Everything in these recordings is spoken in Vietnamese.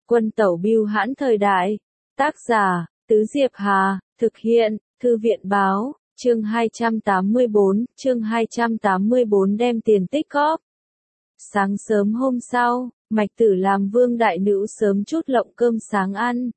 Quân tẩu bưu hãn thời đại. Tác giả, Tứ Diệp Hà, thực hiện, Thư viện báo, chương 284 đem tiền tích góp. Sáng sớm hôm sau, Mạch Tử làm Vương đại nữ sớm chút lộng cơm sáng ăn.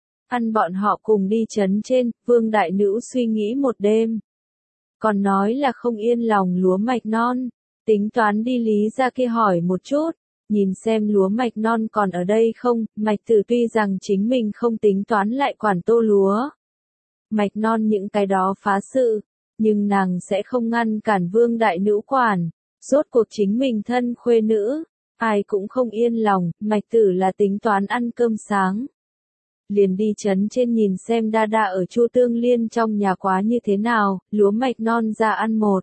Ăn bọn họ cùng đi trấn trên, Vương đại nữ suy nghĩ một đêm. Còn nói là không yên lòng lúa mạch non, tính toán đi Lý ra kia hỏi một chút, nhìn xem lúa mạch non còn ở đây không. Mạch Tử tuy rằng chính mình không tính toán lại quản tô lúa mạch non những cái đó phá sự, nhưng nàng sẽ không ngăn cản Vương đại nữ quản. Rốt cuộc chính mình thân khuê nữ, ai cũng không yên lòng. Mạch Tử là tính toán ăn cơm sáng, liền đi trấn trên nhìn xem đa đa ở Chu Tương Liên trong nhà quá như thế nào. Lúa mạch non ra ăn một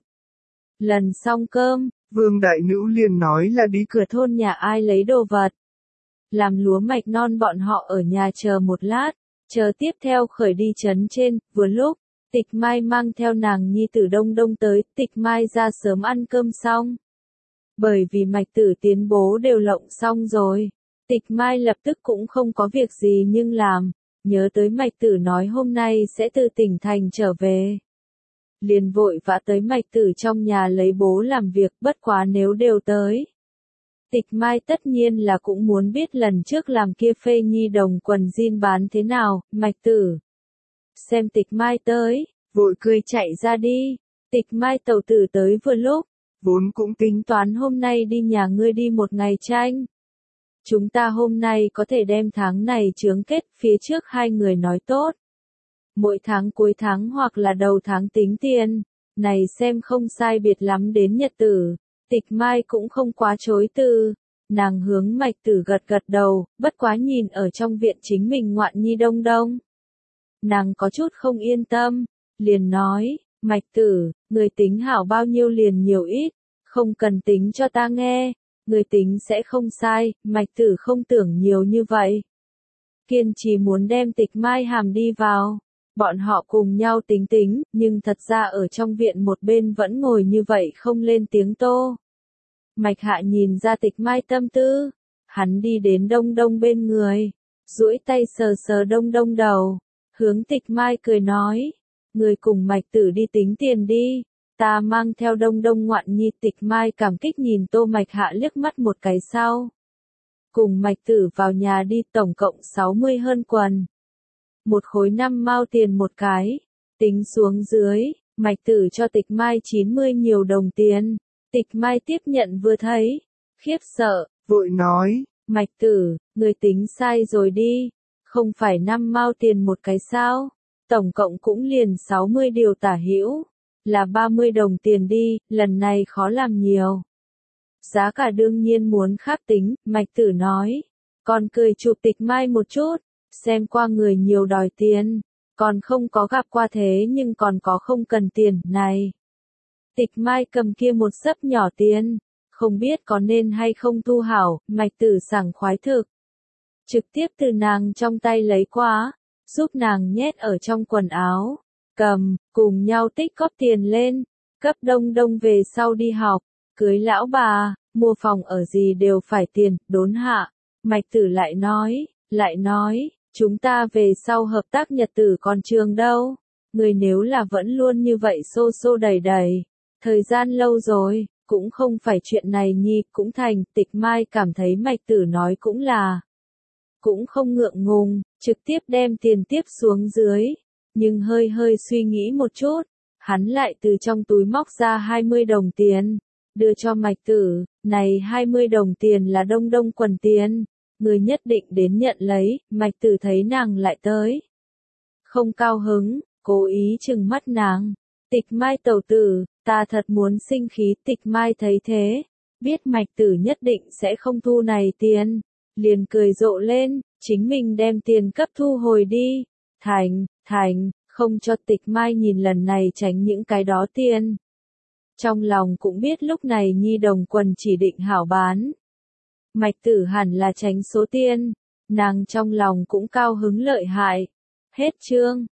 lần xong cơm, Vương đại nữ liền nói là đi cửa thôn nhà ai lấy đồ vật. Làm lúa mạch non bọn họ ở nhà chờ một lát, chờ tiếp theo khởi đi trấn trên. Vừa lúc, Tịch Mai mang theo nàng nhi tử Đông Đông tới. Tịch Mai ra sớm ăn cơm xong, bởi vì Mạch Tử tiến bố đều lộng xong rồi. Tịch Mai lập tức cũng không có việc gì nhưng làm, nhớ tới Mạch Tử nói hôm nay sẽ từ tỉnh thành trở về, liền vội vã tới Mạch Tử trong nhà lấy bố làm việc. Bất quá nếu đều tới, Tịch Mai tất nhiên là cũng muốn biết lần trước làm kia phê nhi đồng quần jean bán thế nào. Mạch Tử xem Tịch Mai tới, vội cười chạy ra đi. Tịch Mai tẩu tử tới vừa lúc, vốn cũng tính toán hôm nay đi nhà ngươi đi một ngày tranh. Chúng ta hôm nay có thể đem tháng này chướng kết. Phía trước hai người nói tốt, mỗi tháng cuối tháng hoặc là đầu tháng tính tiền, này xem không sai biệt lắm đến nhật tử. Tịch Mai cũng không quá chối từ, nàng hướng Mạch Tử gật gật đầu. Bất quá nhìn ở trong viện chính mình ngoạn nhi Đông Đông, nàng có chút không yên tâm, liền nói, Mạch Tử, người tính hảo bao nhiêu liền nhiều ít, không cần tính cho ta nghe, người tính sẽ không sai. Mạch Tử không tưởng nhiều như vậy, kiên trì muốn đem Tịch Mai hàm đi vào. Bọn họ cùng nhau tính tính, nhưng thật ra ở trong viện một bên vẫn ngồi như vậy không lên tiếng tô. Mạch Hạ nhìn ra Tịch Mai tâm tư, hắn đi đến Đông Đông bên người, duỗi tay sờ sờ Đông Đông đầu, hướng Tịch Mai cười nói, người cùng Mạch Tử đi tính tiền đi, ta mang theo Đông Đông ngoạn nhi. Tịch Mai cảm kích nhìn Tô Mạch Hạ liếc mắt một cái sau, cùng Mạch Tử vào nhà đi. Tổng cộng 60 hơn quần, một khối 5 mao tiền một cái, tính xuống dưới, Mạch Tử cho Tịch Mai 90 nhiều đồng tiền. Tịch Mai tiếp nhận vừa thấy, khiếp sợ, vội nói, Mạch Tử, người tính sai rồi đi, không phải 5 mao tiền một cái sao, tổng cộng cũng liền 60 điều tả hữu, là 30 đồng tiền đi, lần này khó làm nhiều. Giá cả đương nhiên muốn khác tính. Mạch Tử nói, còn cười chụp Tịch Mai một chút, xem qua người nhiều đòi tiền, còn không có gặp qua thế nhưng còn có không cần tiền này. Tịch Mai cầm kia một xấp nhỏ tiền, không biết có nên hay không thu hảo. Mạch Tử sảng khoái thực, trực tiếp từ nàng trong tay lấy qua, giúp nàng nhét ở trong quần áo, cầm, cùng nhau tích góp tiền lên, cấp Đông Đông về sau đi học, cưới lão bà, mua phòng ở gì đều phải tiền. Đốn hạ, Mạch Tử lại nói, chúng ta về sau hợp tác nhật tử còn trường đâu, người nếu là vẫn luôn như vậy xô xô đẩy đẩy, thời gian lâu rồi, cũng không phải chuyện này nhi, cũng thành. Tịch Mai cảm thấy Mạch Tử nói cũng là, cũng không ngượng ngùng, trực tiếp đem tiền tiếp xuống dưới, nhưng hơi suy nghĩ một chút, hắn lại từ trong túi móc ra 20 đồng tiền, đưa cho Mạch Tử. Này 20 đồng tiền là Đông Đông quần tiền, người nhất định đến nhận lấy. Mạch Tử thấy nàng lại tới, không cao hứng, cố ý trừng mắt nàng, Tịch Mai tẩu tử, ta thật muốn sinh khí. Tịch Mai thấy thế, biết Mạch Tử nhất định sẽ không thu này tiền, liền cười rộ lên, chính mình đem tiền cấp thu hồi đi. Thành, không cho. Tịch Mai nhìn lần này tránh những cái đó tiền, trong lòng cũng biết lúc này nhi đồng quần chỉ định hảo bán, Mạch Tử hẳn là tránh số tiền, nàng trong lòng cũng cao hứng lợi hại. Hết chương.